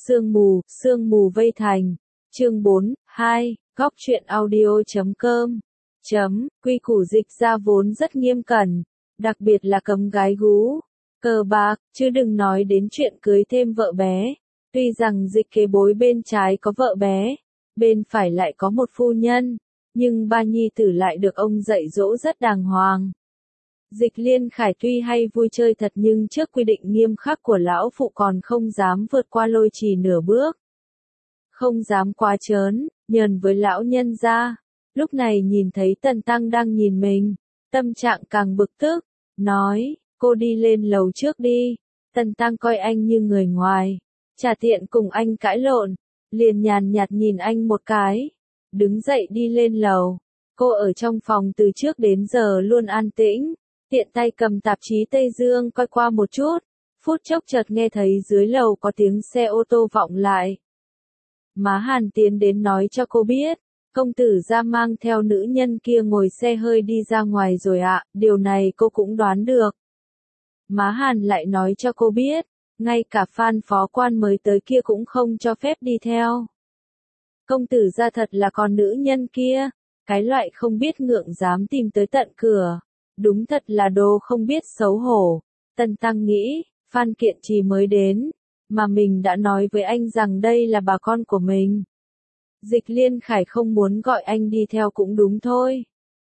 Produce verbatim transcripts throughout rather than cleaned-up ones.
Sương mù, sương mù vây thành. Chương bốn, hai, góc truyện audio chấm com. Chấm, quy củ dịch ra vốn rất nghiêm cẩn, đặc biệt là cấm gái gú, cờ bạc, chứ đừng nói đến chuyện cưới thêm vợ bé. Tuy rằng dịch kế bối bên trái có vợ bé, bên phải lại có một phu nhân, nhưng ba nhi tử lại được ông dạy dỗ rất đàng hoàng. Dịch Liên Khải tuy hay vui chơi thật nhưng trước quy định nghiêm khắc của lão phụ còn không dám vượt qua lôi trì nửa bước. Không dám quá trớn, nhờn với lão nhân gia. Lúc này nhìn thấy Tần Tăng đang nhìn mình, tâm trạng càng bực tức, nói, cô đi lên lầu trước đi. Tần Tăng coi anh như người ngoài, chả tiện cùng anh cãi lộn, liền nhàn nhạt nhìn anh một cái, đứng dậy đi lên lầu. Cô ở trong phòng từ trước đến giờ luôn an tĩnh, tiện tay cầm tạp chí Tây Dương coi qua một chút, phút chốc chợt nghe thấy dưới lầu có tiếng xe ô tô vọng lại. Má Hàn tiến đến nói cho cô biết, công tử gia mang theo nữ nhân kia ngồi xe hơi đi ra ngoài rồi ạ, điều này cô cũng đoán được. Má Hàn lại nói cho cô biết, ngay cả Phan phó quan mới tới kia cũng không cho phép đi theo. Công tử gia thật là con nữ nhân kia, cái loại không biết ngượng dám tìm tới tận cửa, đúng thật là đồ không biết xấu hổ. Tần Tăng nghĩ, Phan Kiện Trì mới đến, mà mình đã nói với anh rằng đây là bà con của mình. Dịch Liên Khải không muốn gọi anh đi theo cũng đúng thôi.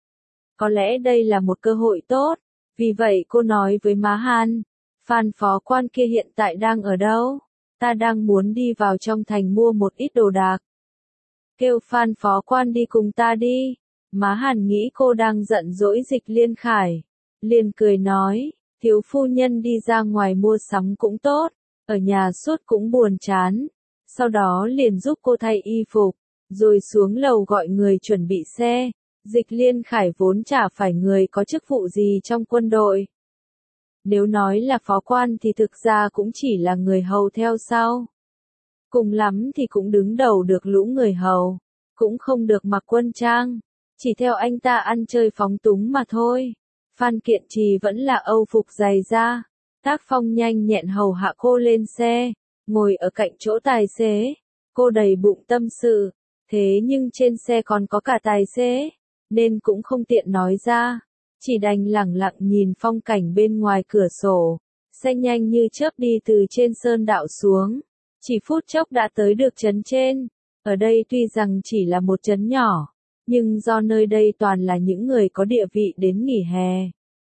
Có lẽ đây là một cơ hội tốt, vì vậy cô nói với má Hàn, Phan phó quan kia hiện tại đang ở đâu? Ta đang muốn đi vào trong thành mua một ít đồ đạc. Kêu Phan phó quan đi cùng ta đi. Má Hàn nghĩ cô đang giận dỗi Dịch Liên Khải, liền cười nói, thiếu phu nhân đi ra ngoài mua sắm cũng tốt, ở nhà suốt cũng buồn chán. Sau đó liền giúp cô thay y phục, rồi xuống lầu gọi người chuẩn bị xe. Dịch Liên Khải vốn chả phải người có chức vụ gì trong quân đội. Nếu nói là phó quan thì thực ra cũng chỉ là người hầu theo sau. Cùng lắm thì cũng đứng đầu được lũ người hầu, cũng không được mặc quân trang, chỉ theo anh ta ăn chơi phóng túng mà thôi. Phan Kiện Trì vẫn là âu phục dày da, tác phong nhanh nhẹn hầu hạ cô lên xe, ngồi ở cạnh chỗ tài xế. Cô đầy bụng tâm sự, thế nhưng trên xe còn có cả tài xế, nên cũng không tiện nói ra, chỉ đành lẳng lặng nhìn phong cảnh bên ngoài cửa sổ. Xe nhanh như chớp đi từ trên sơn đạo xuống, chỉ phút chốc đã tới được trấn trên. Ở đây tuy rằng chỉ là một trấn nhỏ, nhưng do nơi đây toàn là những người có địa vị đến nghỉ hè,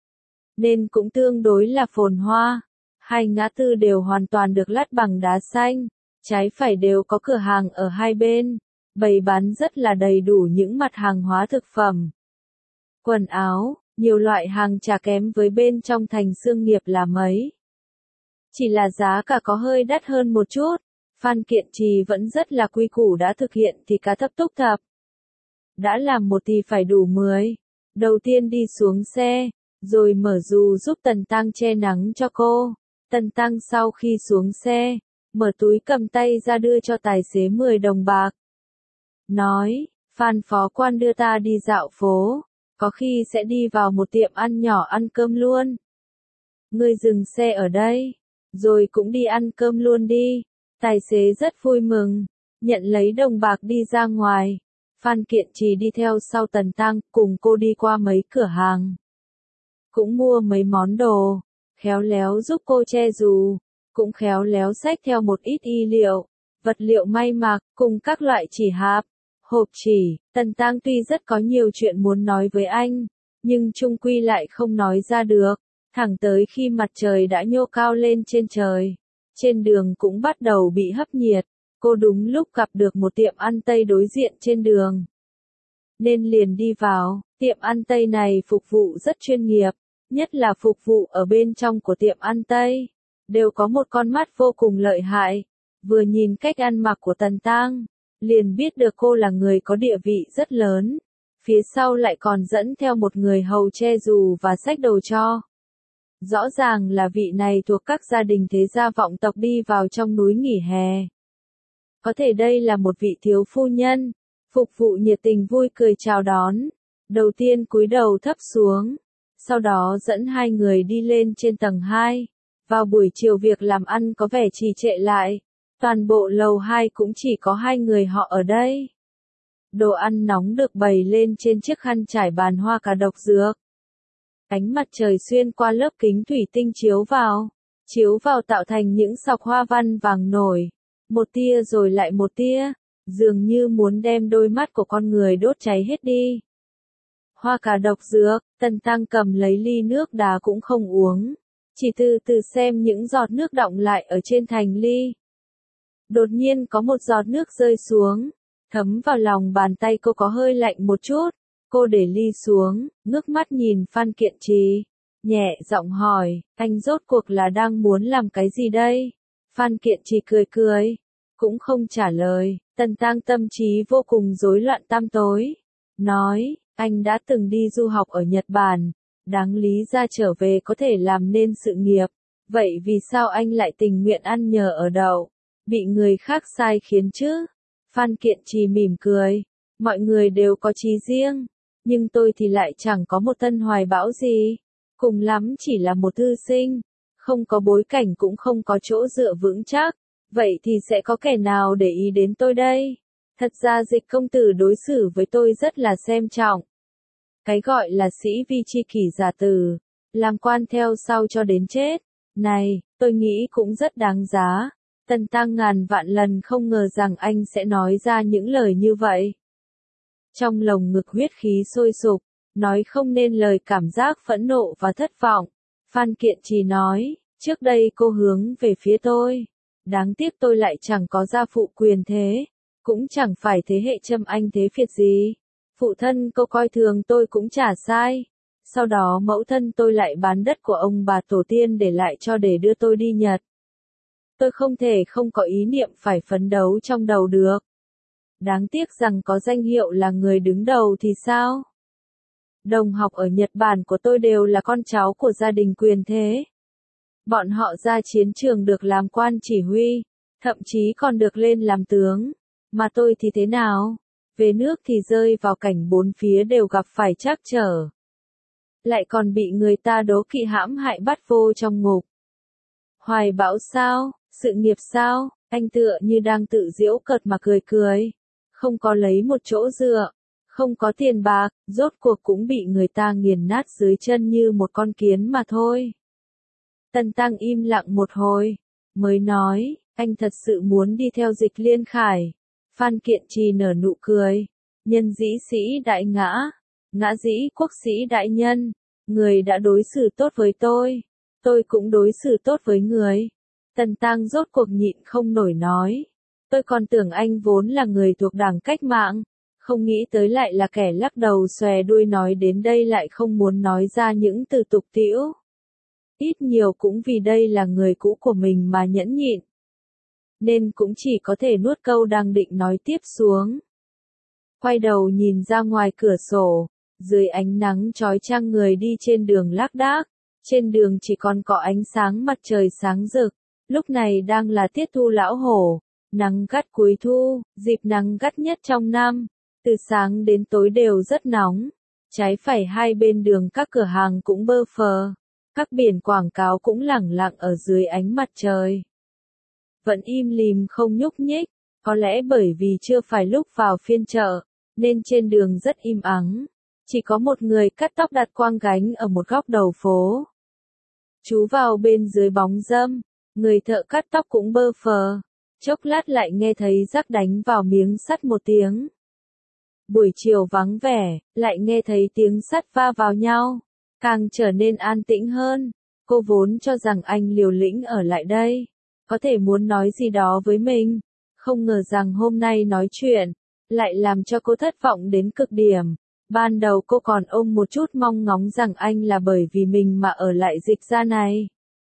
nên cũng tương đối là phồn hoa. Hai ngã tư đều hoàn toàn được lát bằng đá xanh, trái phải đều có cửa hàng ở hai bên, bày bán rất là đầy đủ những mặt hàng hóa thực phẩm, quần áo, nhiều loại hàng chả kém với bên trong thành Xương Nghiệp là mấy. Chỉ là giá cả có hơi đắt hơn một chút. Phan Kiện Trì vẫn rất là quy củ, đã thực hiện thì cá thấp túc thập. Đã làm một thì phải đủ mười. Đầu tiên đi xuống xe, rồi mở dù giúp Tần Tăng che nắng cho cô. Tần Tăng sau khi xuống xe, mở túi cầm tay ra đưa cho tài xế mười đồng bạc. Nói, Phan phó quan đưa ta đi dạo phố, có khi sẽ đi vào một tiệm ăn nhỏ ăn cơm luôn. Ngươi dừng xe ở đây, rồi cũng đi ăn cơm luôn đi. Tài xế rất vui mừng, nhận lấy đồng bạc đi ra ngoài. Phan Kiện Trì đi theo sau Tần Tăng, cùng cô đi qua mấy cửa hàng, cũng mua mấy món đồ, khéo léo giúp cô che dù, cũng khéo léo xách theo một ít y liệu, vật liệu may mặc, cùng các loại chỉ hạp, hộp chỉ. Tần Tăng tuy rất có nhiều chuyện muốn nói với anh, nhưng chung quy lại không nói ra được, thẳng tới khi mặt trời đã nhô cao lên trên trời. Trên đường cũng bắt đầu bị hấp nhiệt, cô đúng lúc gặp được một tiệm ăn Tây đối diện trên đường, nên liền đi vào. Tiệm ăn Tây này phục vụ rất chuyên nghiệp, nhất là phục vụ ở bên trong của tiệm ăn Tây, đều có một con mắt vô cùng lợi hại. Vừa nhìn cách ăn mặc của Tần Tăng, liền biết được cô là người có địa vị rất lớn, phía sau lại còn dẫn theo một người hầu che dù và xách đồ cho. Rõ ràng là vị này thuộc các gia đình thế gia vọng tộc đi vào trong núi nghỉ hè. Có thể đây là một vị thiếu phu nhân, phục vụ nhiệt tình vui cười chào đón. Đầu tiên cúi đầu thấp xuống, sau đó dẫn hai người đi lên trên tầng hai. Vào buổi chiều việc làm ăn có vẻ trì trệ lại, Toàn bộ lầu hai cũng chỉ có hai người họ ở đây. Đồ ăn nóng được bày lên trên chiếc khăn trải bàn hoa cà độc dược. Ánh mặt trời xuyên qua lớp kính thủy tinh chiếu vào, chiếu vào tạo thành những sọc hoa văn vàng nổi, một tia rồi lại một tia, dường như muốn đem đôi mắt của con người đốt cháy hết đi. Hoa cà độc dược, Tần Tăng cầm lấy ly nước đá cũng không uống, chỉ từ từ xem những giọt nước đọng lại ở trên thành ly. Đột nhiên có một giọt nước rơi xuống, thấm vào lòng bàn tay cô có hơi lạnh một chút. Cô để ly xuống, ngước mắt nhìn Phan Kiện Trì, nhẹ giọng hỏi, anh rốt cuộc là đang muốn làm cái gì đây? Phan Kiện Trì cười cười, cũng không trả lời. Tần Tăng tâm trí vô cùng rối loạn tăm tối, nói, anh đã từng đi du học ở Nhật Bản, đáng lý ra trở về có thể làm nên sự nghiệp, vậy vì sao anh lại tình nguyện ăn nhờ ở đậu, bị người khác sai khiến chứ? Phan Kiện Trì mỉm cười, mọi người đều có chí riêng, nhưng tôi thì lại chẳng có một thân hoài bão gì, cùng lắm chỉ là một thư sinh, không có bối cảnh cũng không có chỗ dựa vững chắc, vậy thì sẽ có kẻ nào để ý đến tôi đây? Thật ra Dịch công tử đối xử với tôi rất là xem trọng. Cái gọi là sĩ vi chi kỷ giả tử, làm quan theo sau cho đến chết, này, tôi nghĩ cũng rất đáng giá. Tần Tăng ngàn vạn lần không ngờ rằng anh sẽ nói ra những lời như vậy. Trong lồng ngực huyết khí sôi sục, nói không nên lời cảm giác phẫn nộ và thất vọng. Phan Kiện Trì nói, trước đây cô hướng về phía tôi. Đáng tiếc tôi lại chẳng có gia phụ quyền thế, cũng chẳng phải thế hệ Trâm Anh thế phiệt gì. Phụ thân cô coi thường tôi cũng chả sai. Sau đó mẫu thân tôi lại bán đất của ông bà tổ tiên để lại cho để đưa tôi đi Nhật. Tôi không thể không có ý niệm phải phấn đấu trong đầu được. Đáng tiếc rằng có danh hiệu là người đứng đầu thì sao? Đồng học ở Nhật Bản của tôi đều là con cháu của gia đình quyền thế. Bọn họ ra chiến trường được làm quan chỉ huy, thậm chí còn được lên làm tướng. Mà tôi thì thế nào? Về nước thì rơi vào cảnh bốn phía đều gặp phải trắc trở. Lại còn bị người ta đố kỵ hãm hại bắt vô trong ngục. Hoài bão sao? Sự nghiệp sao? Anh tựa như đang tự giễu cợt mà cười cười. Không có lấy một chỗ dựa, không có tiền bạc, rốt cuộc cũng bị người ta nghiền nát dưới chân như một con kiến mà thôi. Tần Tăng im lặng một hồi, mới nói, anh thật sự muốn đi theo Dịch Liên Khải. Phan Kiện Trì nở nụ cười, nhân dĩ sĩ đại ngã, ngã dĩ quốc sĩ đại nhân, người đã đối xử tốt với tôi, tôi cũng đối xử tốt với người. Tần Tăng rốt cuộc nhịn không nổi nói, tôi còn tưởng anh vốn là người thuộc đảng cách mạng, không nghĩ tới lại là kẻ lắc đầu xòe đuôi, nói đến đây lại không muốn nói ra những từ tục tĩu. Ít nhiều cũng vì đây là người cũ của mình mà nhẫn nhịn, nên cũng chỉ có thể nuốt câu đang định nói tiếp xuống. Quay đầu nhìn ra ngoài cửa sổ, dưới ánh nắng chói chang người đi trên đường lác đác, trên đường chỉ còn có ánh sáng mặt trời sáng rực, lúc này đang là tiết thu lão hổ, nắng gắt cuối thu, dịp nắng gắt nhất trong năm, từ sáng đến tối đều rất nóng, trái phải hai bên đường các cửa hàng cũng bơ phờ, các biển quảng cáo cũng lẳng lặng ở dưới ánh mặt trời. Vẫn im lìm không nhúc nhích, có lẽ bởi vì chưa phải lúc vào phiên chợ, nên trên đường rất im ắng, chỉ có một người cắt tóc đặt quang gánh ở một góc đầu phố. Chú vào bên dưới bóng râm, người thợ cắt tóc cũng bơ phờ, chốc lát lại nghe thấy rắc đánh vào miếng sắt một tiếng. Buổi chiều vắng vẻ, lại nghe thấy tiếng sắt va vào nhau, càng trở nên an tĩnh hơn. Cô vốn cho rằng anh liều lĩnh ở lại đây, có thể muốn nói gì đó với mình, không ngờ rằng hôm nay nói chuyện, lại làm cho cô thất vọng đến cực điểm. Ban đầu cô còn ôm một chút mong ngóng rằng anh là bởi vì mình mà ở lại Dịch gia này.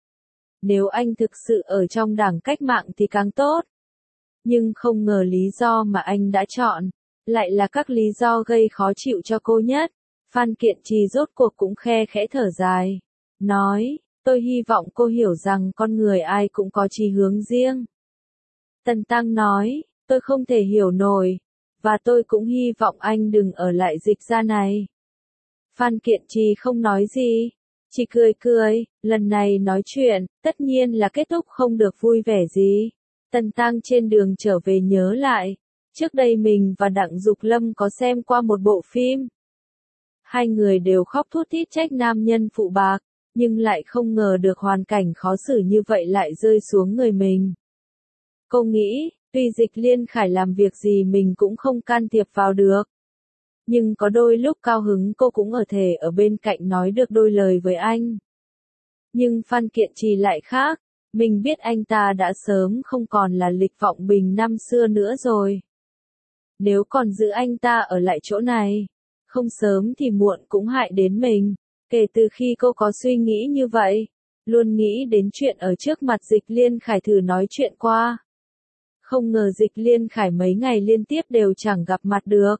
Nếu anh thực sự ở trong đảng cách mạng thì càng tốt. Nhưng không ngờ lý do mà anh đã chọn, lại là các lý do gây khó chịu cho cô nhất. Phan Kiện Trì rốt cuộc cũng khe khẽ thở dài, nói, tôi hy vọng cô hiểu rằng con người ai cũng có chí hướng riêng. Tần Tăng nói, tôi không thể hiểu nổi, và tôi cũng hy vọng anh đừng ở lại Dịch gia này. Phan Kiện Trì không nói gì, chỉ cười cười, lần này nói chuyện, tất nhiên là kết thúc không được vui vẻ gì. Tần Tăng trên đường trở về nhớ lại, trước đây mình và Đặng Dục Lâm có xem qua một bộ phim. Hai người đều khóc thút thít trách nam nhân phụ bạc, nhưng lại không ngờ được hoàn cảnh khó xử như vậy lại rơi xuống người mình. Cô nghĩ, tuy Dịch Liên Khải làm việc gì mình cũng không can thiệp vào được. Nhưng có đôi lúc cao hứng cô cũng ở thể ở bên cạnh nói được đôi lời với anh. Nhưng Phan Kiện Trì lại khác, mình biết anh ta đã sớm không còn là Lịch Vọng Bình năm xưa nữa rồi. Nếu còn giữ anh ta ở lại chỗ này, không sớm thì muộn cũng hại đến mình. Kể từ khi cô có suy nghĩ như vậy, luôn nghĩ đến chuyện ở trước mặt Dịch Liên Khải thử nói chuyện qua. Không ngờ Dịch Liên Khải mấy ngày liên tiếp đều chẳng gặp mặt được.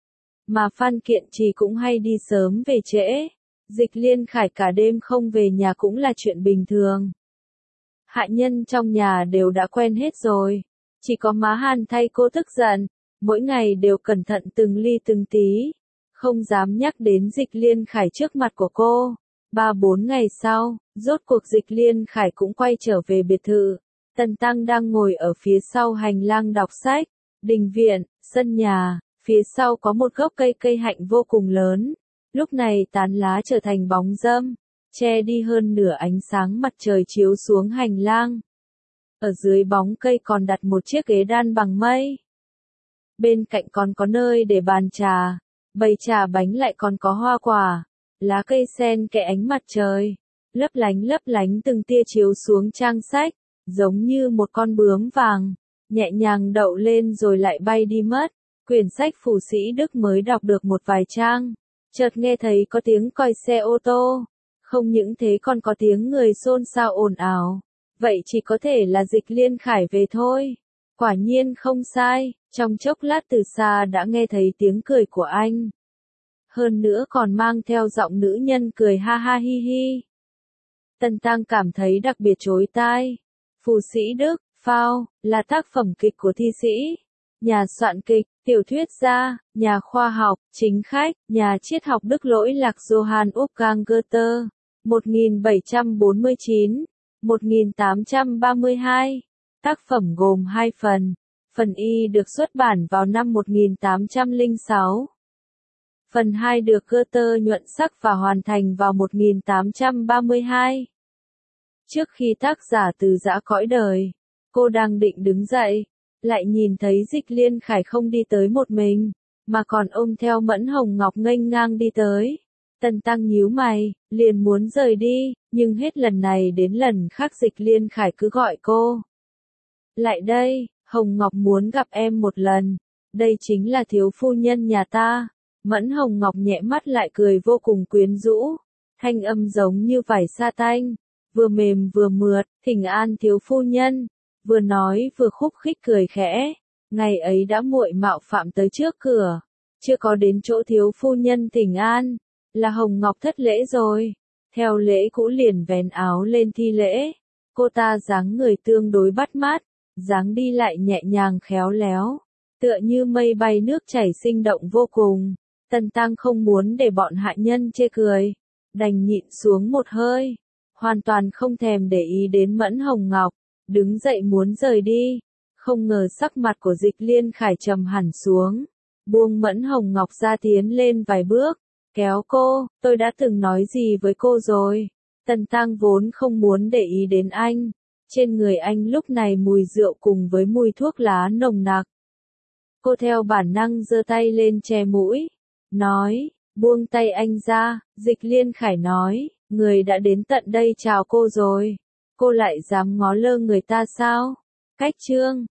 Mà Phan Kiện Trì cũng hay đi sớm về trễ. Dịch Liên Khải cả đêm không về nhà cũng là chuyện bình thường. Hạ nhân trong nhà đều đã quen hết rồi. Chỉ có má Hàn thay cô tức giận, mỗi ngày đều cẩn thận từng ly từng tí. Không dám nhắc đến Dịch Liên Khải trước mặt của cô. Ba bốn ngày sau, rốt cuộc Dịch Liên Khải cũng quay trở về biệt thự. Tần Tăng đang ngồi ở phía sau hành lang đọc sách. Đình viện, sân nhà, phía sau có một gốc cây cây hạnh vô cùng lớn. Lúc này tán lá trở thành bóng râm, che đi hơn nửa ánh sáng mặt trời chiếu xuống hành lang. Ở dưới bóng cây còn đặt một chiếc ghế đan bằng mây. Bên cạnh còn có nơi để bàn trà, bày trà bánh lại còn có hoa quả, lá cây sen kẽ ánh mặt trời, lấp lánh lấp lánh từng tia chiếu xuống trang sách, giống như một con bướm vàng, nhẹ nhàng đậu lên rồi lại bay đi mất. Quyển sách Phù Sĩ Đức mới đọc được một vài trang, chợt nghe thấy có tiếng còi xe ô tô, không những thế còn có tiếng người xôn xao ồn ào, vậy chỉ có thể là Dịch Liên Khải về thôi. Quả nhiên không sai, trong chốc lát từ xa đã nghe thấy tiếng cười của anh. Hơn nữa còn mang theo giọng nữ nhân cười ha ha hi hi. Tần Tăng cảm thấy đặc biệt chói tai. Phù Sĩ Đức, Phao, là tác phẩm kịch của thi sĩ, nhà soạn kịch, tiểu thuyết gia, nhà khoa học, chính khách, nhà triết học Đức Lỗi Lạc Johann Wolfgang Goethe, một nghìn bảy trăm bốn mươi chín đến một nghìn tám trăm ba mươi hai. Tác phẩm gồm hai phần. Phần Y được xuất bản vào năm một nghìn tám trăm lẻ sáu. Phần hai được Goethe nhuận sắc và hoàn thành vào một nghìn tám trăm ba mươi hai. Trước khi tác giả từ giã cõi đời, cô đang định đứng dậy, lại nhìn thấy Dịch Liên Khải không đi tới một mình, mà còn ôm theo Mẫn Hồng Ngọc nghênh ngang đi tới. Tần Tăng nhíu mày, liền muốn rời đi, nhưng hết lần này đến lần khác Dịch Liên Khải cứ gọi cô. Lại đây, Hồng Ngọc muốn gặp em một lần, đây chính là thiếu phu nhân nhà ta. Mẫn Hồng Ngọc nhẹ mắt lại cười vô cùng quyến rũ, thanh âm giống như vải sa tanh, vừa mềm vừa mượt, thỉnh an thiếu phu nhân, vừa nói vừa khúc khích cười khẽ. Ngày ấy đã muội mạo phạm tới trước cửa, chưa có đến chỗ thiếu phu nhân thỉnh an, là Hồng Ngọc thất lễ rồi. Theo lễ cũ liền vén áo lên thi lễ. Cô ta dáng người tương đối bắt mắt, dáng đi lại nhẹ nhàng khéo léo, tựa như mây bay nước chảy sinh động vô cùng. Tần Tăng không muốn để bọn hạ nhân chê cười, đành nhịn xuống một hơi, hoàn toàn không thèm để ý đến Mẫn Hồng Ngọc, đứng dậy muốn rời đi. Không ngờ sắc mặt của Dịch Liên Khải trầm hẳn xuống, buông Mẫn Hồng Ngọc ra tiến lên vài bước, kéo cô. Tôi đã từng nói gì với cô rồi? Tần Tăng vốn không muốn để ý đến anh, trên người anh lúc này mùi rượu cùng với mùi thuốc lá nồng nặc. Cô theo bản năng giơ tay lên che mũi, nói, buông tay anh ra. Dịch Liên Khải nói, người đã đến tận đây chào cô rồi, cô lại dám ngó lơ người ta sao? Cách chương